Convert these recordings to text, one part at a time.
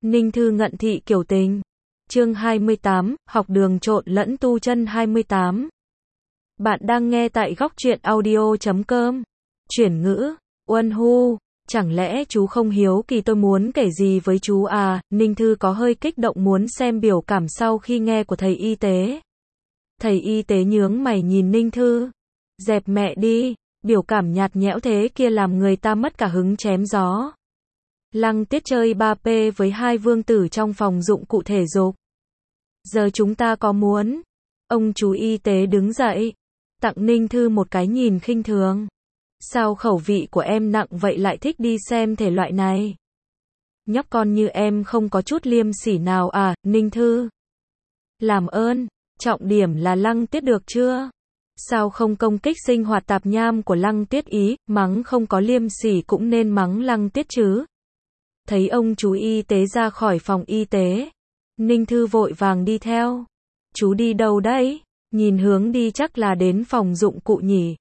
Ninh Thư ngận thị kiểu tình. Chương 28, học đường trộn lẫn tu chân 28. Bạn đang nghe tại góc truyện audio.com. Chuyển ngữ, Uân Hu, chẳng lẽ chú không hiếu kỳ tôi muốn kể gì với chú à? Ninh Thư có hơi kích động muốn xem biểu cảm sau khi nghe của thầy y tế. Thầy y tế nhướng mày nhìn Ninh Thư. Dẹp mẹ đi, biểu cảm nhạt nhẽo thế kia làm người ta mất cả hứng chém gió. Lăng Tiết chơi 3P với hai vương tử trong phòng dụng cụ thể dục. Giờ chúng ta có muốn. Ông chú y tế đứng dậy, tặng Ninh Thư một cái nhìn khinh thường. Sao khẩu vị của em nặng vậy lại thích đi xem thể loại này? Nhóc con như em không có chút liêm sỉ nào à, Ninh Thư? Làm ơn, trọng điểm là Lăng Tiết được chưa? Sao không công kích sinh hoạt tạp nham của Lăng Tiết ý, mắng không có liêm sỉ cũng nên mắng Lăng Tiết chứ? Thấy ông chú y tế ra khỏi phòng y tế, Ninh Thư vội vàng đi theo. Chú đi đâu đấy? Nhìn hướng đi chắc là đến phòng dụng cụ nhỉ?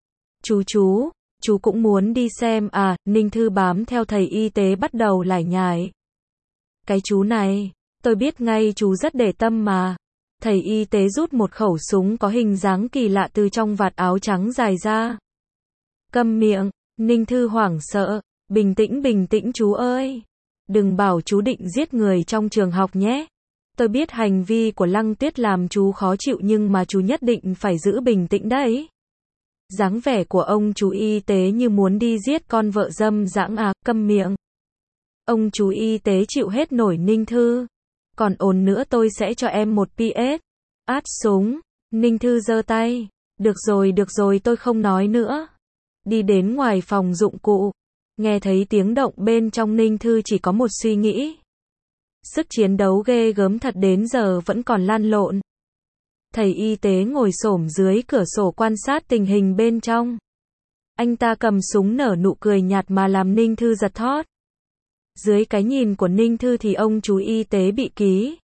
Chú cũng muốn đi xem à? Ninh Thư bám theo thầy y tế bắt đầu lải nhải. Cái chú này, tôi biết ngay chú rất để tâm mà. Thầy y tế rút một khẩu súng có hình dáng kỳ lạ từ trong vạt áo trắng dài ra. Câm miệng, Ninh Thư hoảng sợ. Bình tĩnh chú ơi. Đừng bảo chú định giết người trong trường học nhé. Tôi biết hành vi của Lăng Tiết làm chú khó chịu nhưng mà chú nhất định phải giữ bình tĩnh đấy. Dáng vẻ của ông chú y tế như muốn đi giết con vợ dâm dãng à, câm miệng. Ông chú y tế chịu hết nổi Ninh Thư. Còn ồn nữa tôi sẽ cho em một PS. Át súng. Ninh Thư giơ tay. Được rồi tôi không nói nữa. Đi đến ngoài phòng dụng cụ. Nghe thấy tiếng động bên trong Ninh Thư chỉ có một suy nghĩ. Sức chiến đấu ghê gớm thật đến giờ vẫn còn lăn lộn. Thầy y tế ngồi xổm dưới cửa sổ quan sát tình hình bên trong. Anh ta cầm súng nở nụ cười nhạt mà làm Ninh Thư giật thót. Dưới cái nhìn của Ninh Thư thì ông chú y tế bị ký.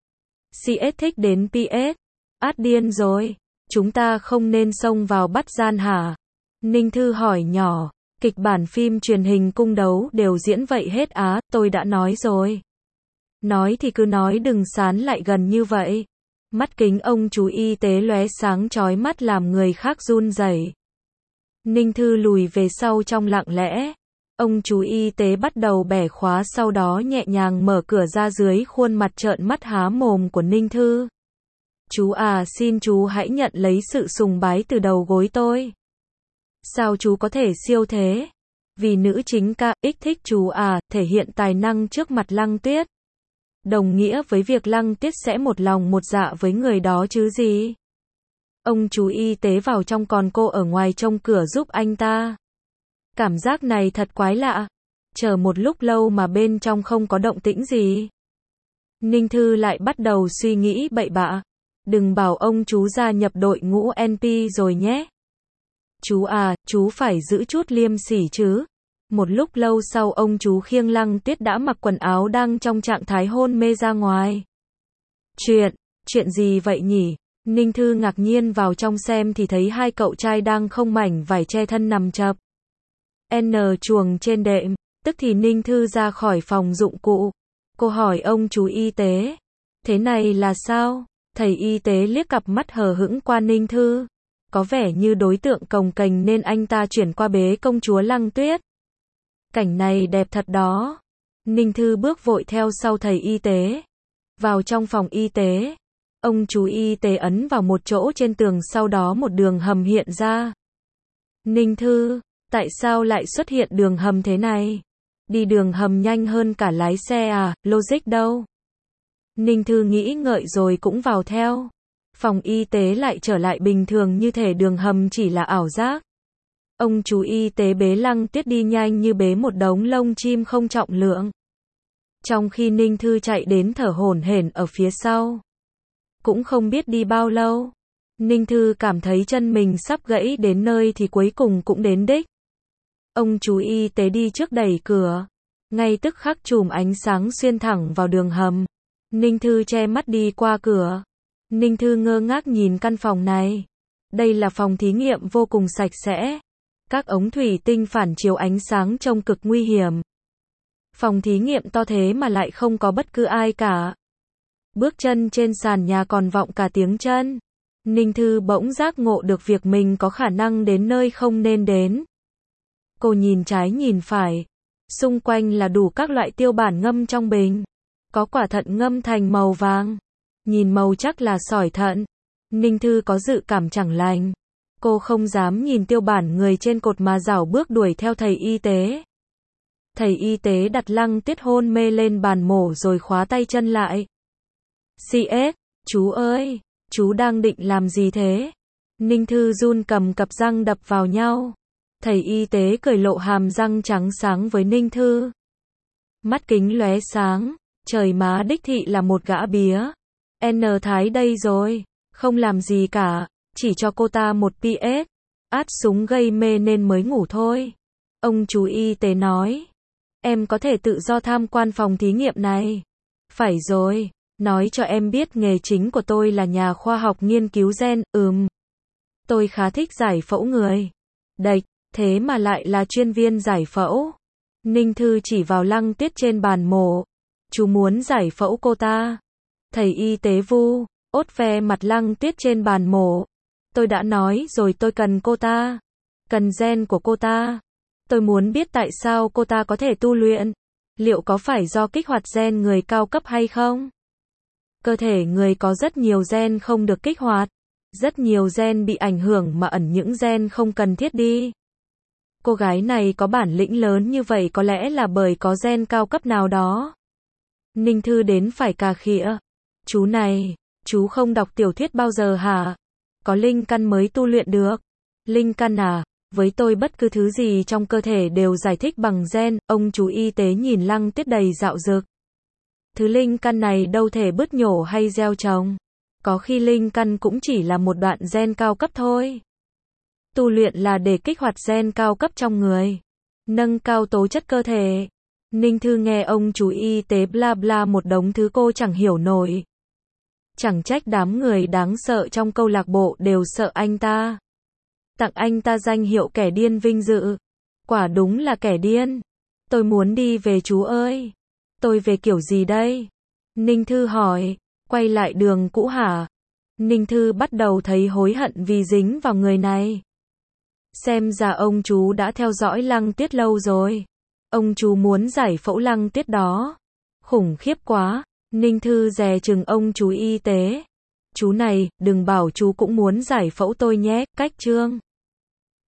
CS thích đến PS. Át điên rồi. Chúng ta không nên xông vào bắt gian hả? Ninh Thư hỏi nhỏ. Kịch bản phim truyền hình cung đấu đều diễn vậy hết á, tôi đã nói rồi. Nói thì cứ nói đừng sán lại gần như vậy. Mắt kính ông chú y tế lóe sáng chói mắt làm người khác run rẩy. Ninh Thư lùi về sau trong lặng lẽ. Ông chú y tế bắt đầu bẻ khóa sau đó nhẹ nhàng mở cửa ra dưới khuôn mặt trợn mắt há mồm của Ninh Thư. Chú à, xin chú hãy nhận lấy sự sùng bái từ đầu gối tôi. Sao chú có thể siêu thế? Vì nữ chính KX thích chú à, thể hiện tài năng trước mặt Lăng Tiết. Đồng nghĩa với việc Lăng Tiết sẽ một lòng một dạ với người đó chứ gì? Ông chú y tế vào trong còn cô ở ngoài trông cửa giúp anh ta. Cảm giác này thật quái lạ. Chờ một lúc lâu mà bên trong không có động tĩnh gì. Ninh Thư lại bắt đầu suy nghĩ bậy bạ. Đừng bảo ông chú gia nhập đội ngũ NP rồi nhé. Chú à, chú phải giữ chút liêm sỉ chứ. Một lúc lâu sau ông chú khiêng Lăng Tiết đã mặc quần áo đang trong trạng thái hôn mê ra ngoài. Chuyện gì vậy nhỉ? Ninh Thư ngạc nhiên vào trong xem thì thấy hai cậu trai đang không mảnh vải che thân nằm chập chuồng trên đệm. Tức thì Ninh Thư ra khỏi phòng dụng cụ. Cô hỏi ông chú y tế. Thế này là sao? Thầy y tế liếc cặp mắt hờ hững qua Ninh Thư. Có vẻ như đối tượng cồng kềnh nên anh ta chuyển qua bế công chúa Lăng Tuyết. Cảnh này đẹp thật đó. Ninh Thư bước vội theo sau thầy y tế. Vào trong phòng y tế. Ông chú y tế ấn vào một chỗ trên tường sau đó một đường hầm hiện ra. Ninh Thư, tại sao lại xuất hiện đường hầm thế này? Đi đường hầm nhanh hơn cả lái xe à, logic đâu? Ninh Thư nghĩ ngợi rồi cũng vào theo. Phòng y tế lại trở lại bình thường như thể đường hầm chỉ là ảo giác. Ông chú y tế bế Lăng Tiết đi nhanh như bế một đống lông chim không trọng lượng. Trong khi Ninh Thư chạy đến thở hổn hển ở phía sau. Cũng không biết đi bao lâu. Ninh Thư cảm thấy chân mình sắp gãy đến nơi thì cuối cùng cũng đến đích. Ông chú y tế đi trước đẩy cửa. Ngay tức khắc chùm ánh sáng xuyên thẳng vào đường hầm. Ninh Thư che mắt đi qua cửa. Ninh Thư ngơ ngác nhìn căn phòng này. Đây là phòng thí nghiệm vô cùng sạch sẽ. Các ống thủy tinh phản chiếu ánh sáng trông cực nguy hiểm. Phòng thí nghiệm to thế mà lại không có bất cứ ai cả. Bước chân trên sàn nhà còn vọng cả tiếng chân. Ninh Thư bỗng giác ngộ được việc mình có khả năng đến nơi không nên đến. Cô nhìn trái nhìn phải. Xung quanh là đủ các loại tiêu bản ngâm trong bình. Có quả thận ngâm thành màu vàng. Nhìn màu chắc là sỏi thận. Ninh Thư có dự cảm chẳng lành. Cô không dám nhìn tiêu bản người trên cột mà rảo bước đuổi theo thầy y tế. Thầy y tế đặt Lăng Tuyết hôn mê lên bàn mổ rồi khóa tay chân lại. CS, chú ơi, chú đang định làm gì thế? Ninh Thư run cầm cặp răng đập vào nhau. Thầy y tế cười lộ hàm răng trắng sáng với Ninh Thư. Mắt kính lóe sáng, trời má đích thị là một gã bía. N Thái đây rồi, không làm gì cả, chỉ cho cô ta một PS. Át súng gây mê nên mới ngủ thôi. Ông chú y tế nói. Em có thể tự do tham quan phòng thí nghiệm này. Phải rồi, nói cho em biết nghề chính của tôi là nhà khoa học nghiên cứu gen, Tôi khá thích giải phẫu người. Đệch, thế mà lại là chuyên viên giải phẫu. Ninh Thư chỉ vào Lăng Tuyết trên bàn mổ. Chú muốn giải phẫu cô ta. Thầy y tế vu, ốt ve mặt Lăng Tuyết trên bàn mổ. Tôi đã nói rồi tôi cần cô ta. Cần gen của cô ta. Tôi muốn biết tại sao cô ta có thể tu luyện. Liệu có phải do kích hoạt gen người cao cấp hay không? Cơ thể người có rất nhiều gen không được kích hoạt. Rất nhiều gen bị ảnh hưởng mà ẩn những gen không cần thiết đi. Cô gái này có bản lĩnh lớn như vậy có lẽ là bởi có gen cao cấp nào đó. Ninh Thư đến phải cà khịa. Chú này, chú không đọc tiểu thuyết bao giờ hả? Có linh căn mới tu luyện được. Linh căn à? Với tôi bất cứ thứ gì trong cơ thể đều giải thích bằng gen. Ông chú y tế nhìn Lăng Tuyết đầy dạo dực. Thứ linh căn này đâu thể bứt nhổ hay gieo trồng. Có khi linh căn cũng chỉ là một đoạn gen cao cấp thôi. Tu luyện là để kích hoạt gen cao cấp trong người. Nâng cao tố chất cơ thể. Ninh Thư nghe ông chú y tế bla bla một đống thứ cô chẳng hiểu nổi. Chẳng trách đám người đáng sợ trong câu lạc bộ đều sợ anh ta. Tặng anh ta danh hiệu kẻ điên vinh dự. Quả đúng là kẻ điên. Tôi muốn đi về chú ơi. Tôi về kiểu gì đây? Ninh Thư hỏi. Quay lại đường cũ hả? Ninh Thư bắt đầu thấy hối hận vì dính vào người này. Xem ra ông chú đã theo dõi Lăng Tuyết lâu rồi. Ông chú muốn giải phẫu Lăng Tuyết đó. Khủng khiếp quá. Ninh Thư dè chừng ông chú y tế. Chú này, đừng bảo chú cũng muốn giải phẫu tôi nhé. Cách chương